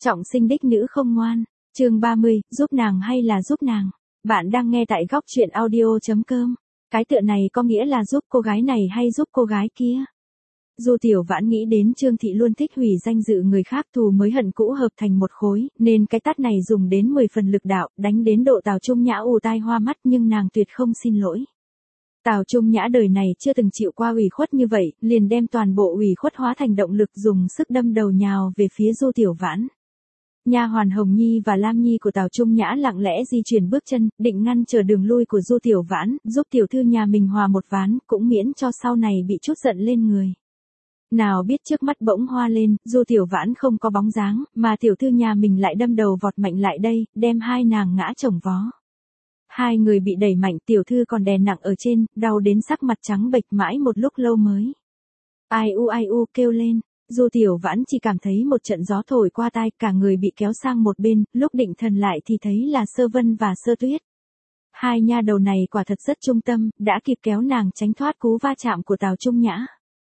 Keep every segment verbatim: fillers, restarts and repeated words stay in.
Trọng sinh đích nữ không ngoan. Chương ba mươi, giúp nàng hay là giúp nàng? Bạn đang nghe tại góc truyện audio chấm com. Cái tựa này có nghĩa là giúp cô gái này hay giúp cô gái kia? Du Tiểu Vãn nghĩ đến Trương Thị luôn thích hủy danh dự người khác, thù mới hận cũ hợp thành một khối, nên cái tát này dùng đến mười phần lực đạo, đánh đến độ Tào Trung Nhã ù tai hoa mắt, nhưng nàng tuyệt không xin lỗi. Tào Trung Nhã đời này chưa từng chịu qua ủy khuất như vậy, liền đem toàn bộ ủy khuất hóa thành động lực, dùng sức đâm đầu nhào về phía Du Tiểu Vãn. Nha hoàn Hồng Nhi và Lam Nhi của Tào Trung Nhã lặng lẽ di chuyển bước chân, định ngăn trở đường lui của Du Tiểu Vãn, giúp tiểu thư nhà mình hòa một ván, cũng miễn cho sau này bị chút giận lên người. Nào biết trước mắt bỗng hoa lên, Du Tiểu Vãn không có bóng dáng, mà tiểu thư nhà mình lại đâm đầu vọt mạnh lại đây, đem hai nàng ngã chồng vó. Hai người bị đẩy mạnh, tiểu thư còn đè nặng ở trên, đau đến sắc mặt trắng bệch mãi một lúc lâu mới. Ai u ai u kêu lên. Du Tiểu Vãn chỉ cảm thấy một trận gió thổi qua tai, cả người bị kéo sang một bên, lúc định thần lại thì thấy là Sơ Vân và Sơ Tuyết. Hai nha đầu này quả thật rất trung tâm, đã kịp kéo nàng tránh thoát cú va chạm của Tào Trung Nhã.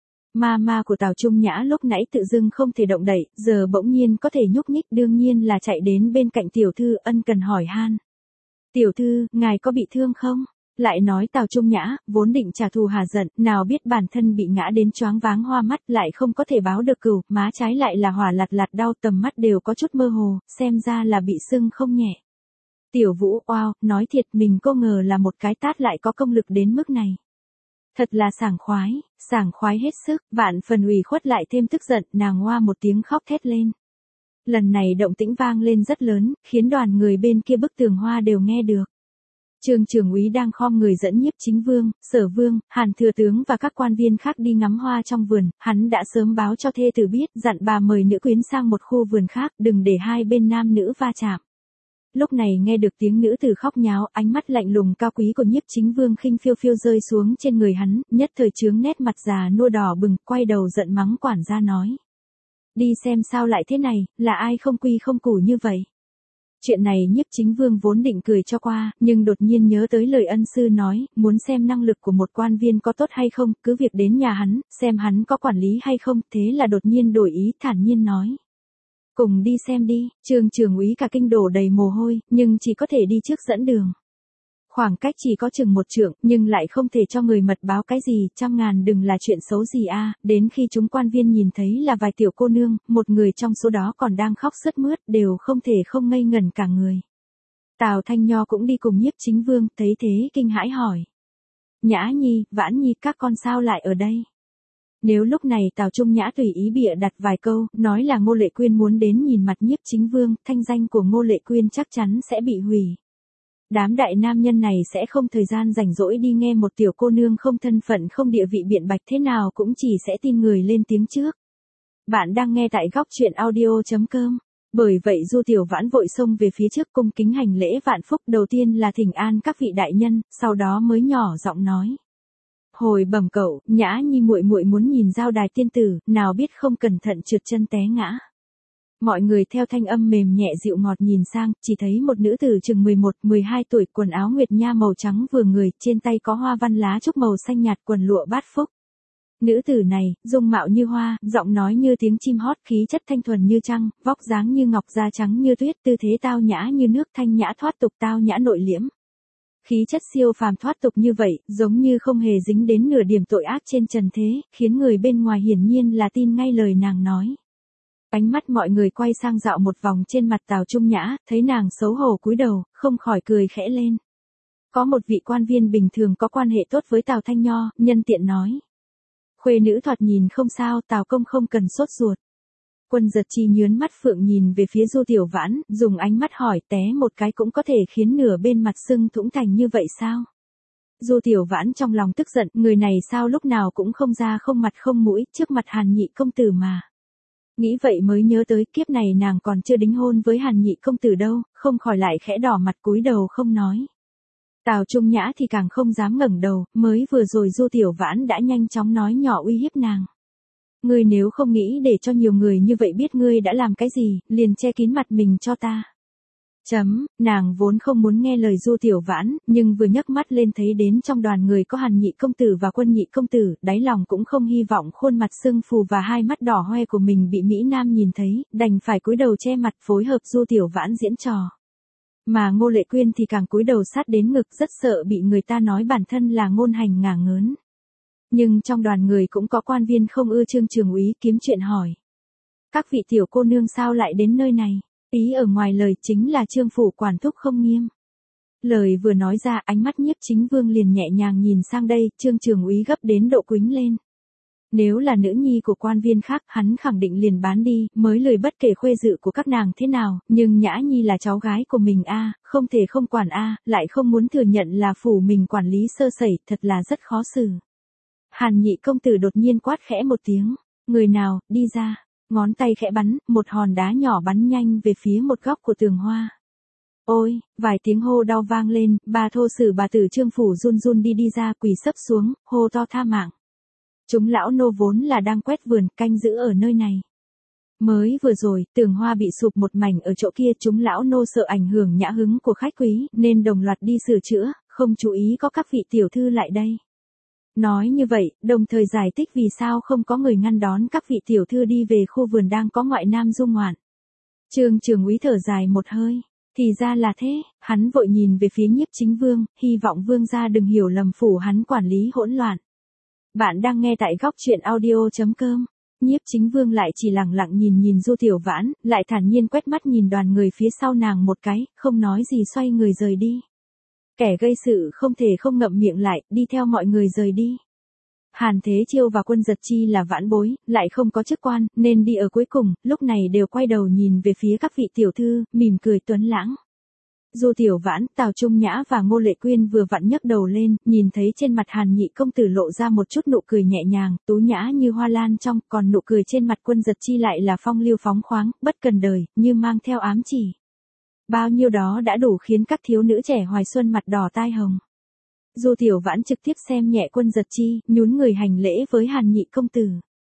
Ma ma của Tào Trung Nhã lúc nãy tự dưng không thể động đậy, giờ bỗng nhiên có thể nhúc nhích, đương nhiên là chạy đến bên cạnh tiểu thư ân cần hỏi han. Tiểu thư, ngài có bị thương không? Lại nói Tào Trung Nhã, vốn định trả thù hà giận, nào biết bản thân bị ngã đến choáng váng hoa mắt, lại không có thể báo được cừu, má trái lại là hỏa lạt lạt đau, tầm mắt đều có chút mơ hồ, xem ra là bị sưng không nhẹ. Tiểu Vũ, oao, nói thiệt mình cô ngờ là một cái tát lại có công lực đến mức này. Thật là sảng khoái, sảng khoái hết sức, vạn phần ủy khuất lại thêm tức giận, nàng oa một tiếng khóc thét lên. Lần này động tĩnh vang lên rất lớn, khiến đoàn người bên kia bức tường hoa đều nghe được. Trương trưởng úy đang khom người dẫn Nhiếp Chính Vương, Sở Vương, Hàn thừa tướng và các quan viên khác đi ngắm hoa trong vườn, hắn đã sớm báo cho thê tử biết, dặn bà mời nữ quyến sang một khu vườn khác, đừng để hai bên nam nữ va chạm. Lúc này nghe được tiếng nữ tử khóc nháo, ánh mắt lạnh lùng cao quý của Nhiếp Chính Vương khinh phiêu phiêu rơi xuống trên người hắn, nhất thời chướng nét mặt già nua đỏ bừng, quay đầu giận mắng quản gia nói. Đi xem sao lại thế này, là ai không quy không củ như vậy? Chuyện này Nhiếp Chính Vương vốn định cười cho qua, nhưng đột nhiên nhớ tới lời ân sư nói, muốn xem năng lực của một quan viên có tốt hay không, cứ việc đến nhà hắn, xem hắn có quản lý hay không, thế là đột nhiên đổi ý, thản nhiên nói. Cùng đi xem đi. Trương trưởng úy cả kinh đổ đầy mồ hôi, nhưng chỉ có thể đi trước dẫn đường. Khoảng cách chỉ có chừng một trượng, nhưng lại không thể cho người mật báo cái gì, trăm ngàn đừng là chuyện xấu gì a. Đến khi chúng quan viên nhìn thấy là vài tiểu cô nương, một người trong số đó còn đang khóc sướt mướt, đều không thể không ngây ngẩn cả người. Tào Thanh Nho cũng đi cùng Nhiếp Chính Vương, thấy thế kinh hãi hỏi. Nhã Nhi, Vãn Nhi, các con sao lại ở đây? Nếu lúc này Tào Trung Nhã tùy ý bịa đặt vài câu, nói là Ngô Lệ Quyên muốn đến nhìn mặt Nhiếp Chính Vương, thanh danh của Ngô Lệ Quyên chắc chắn sẽ bị hủy. Đám đại nam nhân này sẽ không thời gian rảnh rỗi đi nghe một tiểu cô nương không thân phận không địa vị biện bạch, thế nào cũng chỉ sẽ tin người lên tiếng trước. Bạn đang nghe tại góc truyện audio chấm com. Bởi vậy Du Tiểu Vãn vội xông về phía trước cung kính hành lễ vạn phúc, đầu tiên là thỉnh an các vị đại nhân, sau đó mới nhỏ giọng nói. Hồi bẩm cậu, Nhã Nhi muội muội muốn nhìn Giao Đài tiên tử, nào biết không cẩn thận trượt chân té ngã. Mọi người theo thanh âm mềm nhẹ dịu ngọt nhìn sang, chỉ thấy một nữ tử chừng mười một, mười hai tuổi, quần áo nguyệt nha màu trắng vừa người, trên tay có hoa văn lá trúc màu xanh nhạt, quần lụa bát phúc. Nữ tử này, dung mạo như hoa, giọng nói như tiếng chim hót, khí chất thanh thuần như trăng, vóc dáng như ngọc, da trắng như tuyết, tư thế tao nhã như nước, thanh nhã thoát tục, tao nhã nội liễm. Khí chất siêu phàm thoát tục như vậy, giống như không hề dính đến nửa điểm tội ác trên trần thế, khiến người bên ngoài hiển nhiên là tin ngay lời nàng nói. Ánh mắt mọi người quay sang dạo một vòng trên mặt Tào Trung Nhã, thấy nàng xấu hổ cúi đầu, không khỏi cười khẽ lên. Có một vị quan viên bình thường có quan hệ tốt với Tào Thanh Nho, nhân tiện nói. Khuê nữ thoạt nhìn không sao, Tào công không cần sốt ruột. Quân Giật Chi nhướn mắt phượng nhìn về phía Du Tiểu Vãn, dùng ánh mắt hỏi, té một cái cũng có thể khiến nửa bên mặt sưng thủng thành như vậy sao? Du Tiểu Vãn trong lòng tức giận, người này sao lúc nào cũng không da không mặt không mũi, trước mặt Hàn Nhị công tử mà. Nghĩ vậy mới nhớ tới kiếp này nàng còn chưa đính hôn với Hàn Nhị công tử đâu, không khỏi lại khẽ đỏ mặt cúi đầu không nói. Tào Trung Nhã thì càng không dám ngẩng đầu, mới vừa rồi Du Tiểu Vãn đã nhanh chóng nói nhỏ uy hiếp nàng. Ngươi nếu không nghĩ để cho nhiều người như vậy biết ngươi đã làm cái gì, liền che kín mặt mình cho ta. Chấm, nàng vốn không muốn nghe lời Du Tiểu Vãn, nhưng vừa nhấc mắt lên thấy đến trong đoàn người có Hàn Nhị công tử và Quân Nhị công tử, đáy lòng cũng không hy vọng khuôn mặt sưng phù và hai mắt đỏ hoe của mình bị Mỹ Nam nhìn thấy, đành phải cúi đầu che mặt phối hợp Du Tiểu Vãn diễn trò. Mà Ngô Lệ Quyên thì càng cúi đầu sát đến ngực, rất sợ bị người ta nói bản thân là ngôn hành ngả ngớn. Nhưng trong đoàn người cũng có quan viên không ưa Trương Trường Úy kiếm chuyện hỏi. Các vị tiểu cô nương sao lại đến nơi này? Ý ở ngoài lời chính là Trương phủ quản thúc không nghiêm. Lời vừa nói ra, ánh mắt Nhiếp Chính Vương liền nhẹ nhàng nhìn sang đây, Trương Trường Úy gấp đến độ quýnh lên. Nếu là nữ nhi của quan viên khác, hắn khẳng định liền bán đi, mới lười bất kể khuê dự của các nàng thế nào, nhưng Nhã Nhi là cháu gái của mình a, không thể không quản a, lại không muốn thừa nhận là phủ mình quản lý sơ sẩy, thật là rất khó xử. Hàn Nhị công tử đột nhiên quát khẽ một tiếng, người nào, đi ra. Ngón tay khẽ bắn, một hòn đá nhỏ bắn nhanh về phía một góc của tường hoa. Ôi, vài tiếng hô đau vang lên, bà thô sử bà tử Trương phủ run run đi đi ra, quỳ sấp xuống, hô to tha mạng. Chúng lão nô vốn là đang quét vườn, canh giữ ở nơi này. Mới vừa rồi, tường hoa bị sụp một mảnh ở chỗ kia, chúng lão nô sợ ảnh hưởng nhã hứng của khách quý, nên đồng loạt đi sửa chữa, không chú ý có các vị tiểu thư lại đây. Nói như vậy, đồng thời giải thích vì sao không có người ngăn đón các vị tiểu thư đi về khu vườn đang có ngoại nam du ngoạn. Trương Trường Úy thở dài một hơi, thì ra là thế, hắn vội nhìn về phía Nhiếp Chính Vương, hy vọng vương gia đừng hiểu lầm phủ hắn quản lý hỗn loạn. Bạn đang nghe tại góc truyện audio chấm com. Nhiếp Chính Vương lại chỉ lặng lặng nhìn nhìn Du Tiểu Vãn, lại thản nhiên quét mắt nhìn đoàn người phía sau nàng một cái, không nói gì xoay người rời đi. Kẻ gây sự không thể không ngậm miệng lại, đi theo mọi người rời đi. Hàn Thế Chiêu và Quân Giật Chi là vãn bối, lại không có chức quan, nên đi ở cuối cùng, lúc này đều quay đầu nhìn về phía các vị tiểu thư, mỉm cười tuấn lãng. Du Tiểu Vãn, Tào Trung Nhã và Ngô Lệ Quyên vừa vặn nhấc đầu lên, nhìn thấy trên mặt Hàn Nhị công tử lộ ra một chút nụ cười nhẹ nhàng, tú nhã như hoa lan trong, còn nụ cười trên mặt Quân Giật Chi lại là phong lưu phóng khoáng, bất cần đời, như mang theo ám chỉ. Bao nhiêu đó đã đủ khiến các thiếu nữ trẻ hoài xuân mặt đỏ tai hồng. Du Tiểu Vãn trực tiếp xem nhẹ Quân Giật Chi, nhún người hành lễ với Hàn Nhị công tử.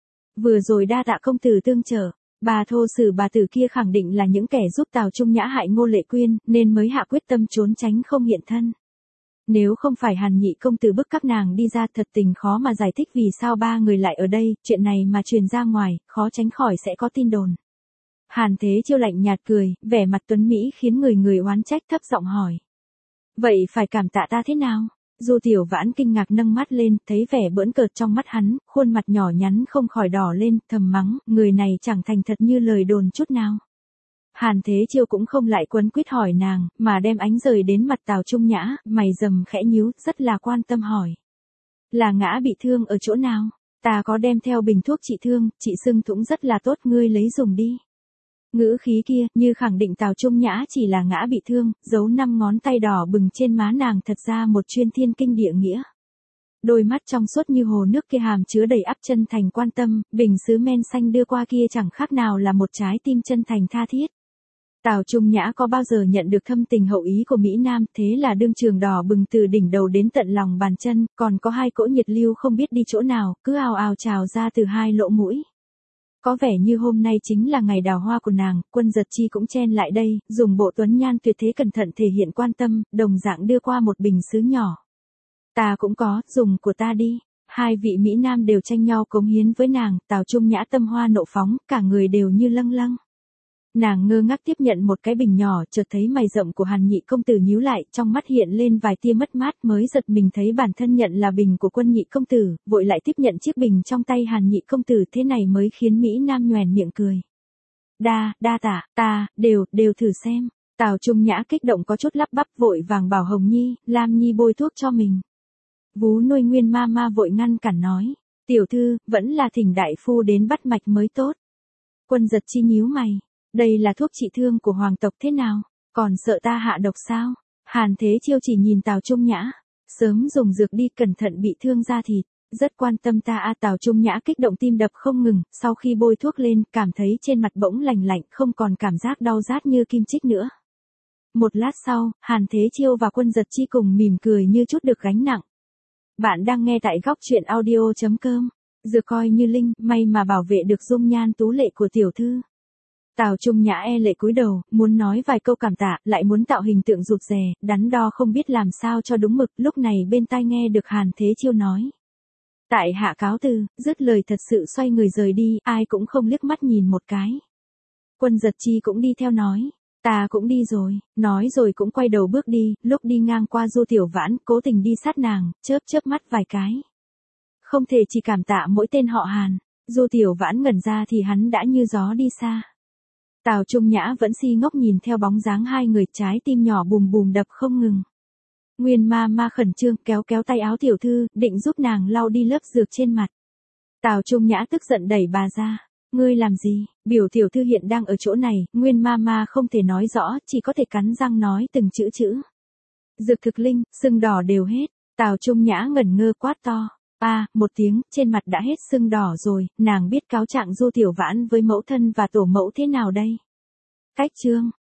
Vừa rồi đa tạ công tử tương trợ, bà thô sử bà tử kia khẳng định là những kẻ giúp Tào Trung Nhã hại Ngô Lệ Quyên, nên mới hạ quyết tâm trốn tránh không hiện thân. Nếu không phải Hàn Nhị công tử bức các nàng đi ra, thật tình khó mà giải thích vì sao ba người lại ở đây, chuyện này mà truyền ra ngoài, khó tránh khỏi sẽ có tin đồn. Hàn Thế Chiêu lạnh nhạt cười, vẻ mặt tuấn mỹ khiến người người oán trách, thấp giọng hỏi. Vậy phải cảm tạ ta thế nào? Du Tiểu Vãn kinh ngạc nâng mắt lên, thấy vẻ bỡn cợt trong mắt hắn, khuôn mặt nhỏ nhắn không khỏi đỏ lên, thầm mắng, người này chẳng thành thật như lời đồn chút nào. Hàn Thế Chiêu cũng không lại quấn quýt hỏi nàng, mà đem ánh rời đến mặt Tào Trung Nhã, mày rầm khẽ nhíu, rất là quan tâm hỏi. Là ngã bị thương ở chỗ nào? Ta có đem theo bình thuốc trị thương, trị sưng thủng rất là tốt, ngươi lấy dùng đi. Ngữ khí kia, như khẳng định Tào Trung Nhã chỉ là ngã bị thương, giấu năm ngón tay đỏ bừng trên má nàng thật ra một chuyên thiên kinh địa nghĩa. Đôi mắt trong suốt như hồ nước kia hàm chứa đầy ắp chân thành quan tâm, bình sứ men xanh đưa qua kia chẳng khác nào là một trái tim chân thành tha thiết. Tào Trung Nhã có bao giờ nhận được thâm tình hậu ý của Mỹ Nam, thế là đương trường đỏ bừng từ đỉnh đầu đến tận lòng bàn chân, còn có hai cỗ nhiệt lưu không biết đi chỗ nào, cứ ào ào trào ra từ hai lỗ mũi. Có vẻ như hôm nay chính là ngày đào hoa của nàng, Quân Giật Chi cũng chen lại đây, dùng bộ tuấn nhan tuyệt thế cẩn thận thể hiện quan tâm, đồng dạng đưa qua một bình sứ nhỏ. Ta cũng có, dùng của ta đi. Hai vị Mỹ Nam đều tranh nhau cống hiến với nàng, Tào Trung Nhã tâm hoa nộ phóng, cả người đều như lâng lâng. Nàng ngơ ngác tiếp nhận một cái bình nhỏ, chợt thấy mày rậm của Hàn Nhị công tử nhíu lại, trong mắt hiện lên vài tia mất mát, mới giật mình thấy bản thân nhận là bình của Quân Nhị công tử, vội lại tiếp nhận chiếc bình trong tay Hàn Nhị công tử, thế này mới khiến Mỹ Nam nhoẻn miệng cười. Đa, đa tạ, ta, đều, đều thử xem. Tào Trung Nhã kích động có chút lắp bắp, vội vàng bảo Hồng Nhi, Lam Nhi bôi thuốc cho mình. Vú nuôi Nguyên ma ma vội ngăn cản nói, tiểu thư, vẫn là thỉnh đại phu đến bắt mạch mới tốt. Quân Giật Chi nhíu mày. Đây là thuốc trị thương của hoàng tộc thế nào? Còn sợ ta hạ độc sao? Hàn Thế Chiêu chỉ nhìn Tào Trung Nhã. Sớm dùng dược đi, cẩn thận bị thương da thịt. Rất quan tâm ta a. Tào Trung Nhã kích động tim đập không ngừng. Sau khi bôi thuốc lên, cảm thấy trên mặt bỗng lành lạnh, không còn cảm giác đau rát như kim chích nữa. Một lát sau, Hàn Thế Chiêu và Quân Giật Chi cùng mỉm cười như chút được gánh nặng. Bạn đang nghe tại góc truyện audio chấm com. Dược coi như linh, may mà bảo vệ được dung nhan tú lệ của tiểu thư. Tào Trung Nhã e lệ cúi đầu, muốn nói vài câu cảm tạ, lại muốn tạo hình tượng rụt rè, đắn đo không biết làm sao cho đúng mực, lúc này bên tai nghe được Hàn Thế Chiêu nói. Tại hạ cáo từ, dứt lời thật sự xoay người rời đi, ai cũng không liếc mắt nhìn một cái. Quân Giật Chi cũng đi theo nói. Ta cũng đi rồi, nói rồi cũng quay đầu bước đi, lúc đi ngang qua Du Tiểu Vãn, cố tình đi sát nàng, chớp chớp mắt vài cái. Không thể chỉ cảm tạ mỗi tên họ Hàn, Du Tiểu Vãn ngẩn ra thì hắn đã như gió đi xa. Tào Trung Nhã vẫn si ngốc nhìn theo bóng dáng hai người, trái tim nhỏ bùm bùm đập không ngừng. Nguyên ma ma khẩn trương kéo kéo tay áo tiểu thư, định giúp nàng lau đi lớp dược trên mặt. Tào Trung Nhã tức giận đẩy bà ra. Ngươi làm gì, biểu tiểu thư hiện đang ở chỗ này, Nguyên ma ma không thể nói rõ, chỉ có thể cắn răng nói từng chữ chữ. Dược thực linh, sưng đỏ đều hết, Tào Trung Nhã ngẩn ngơ quát to. A, à, một tiếng, trên mặt đã hết sưng đỏ rồi, nàng biết cáo trạng Du Tiểu Vãn với mẫu thân và tổ mẫu thế nào đây? Cách chương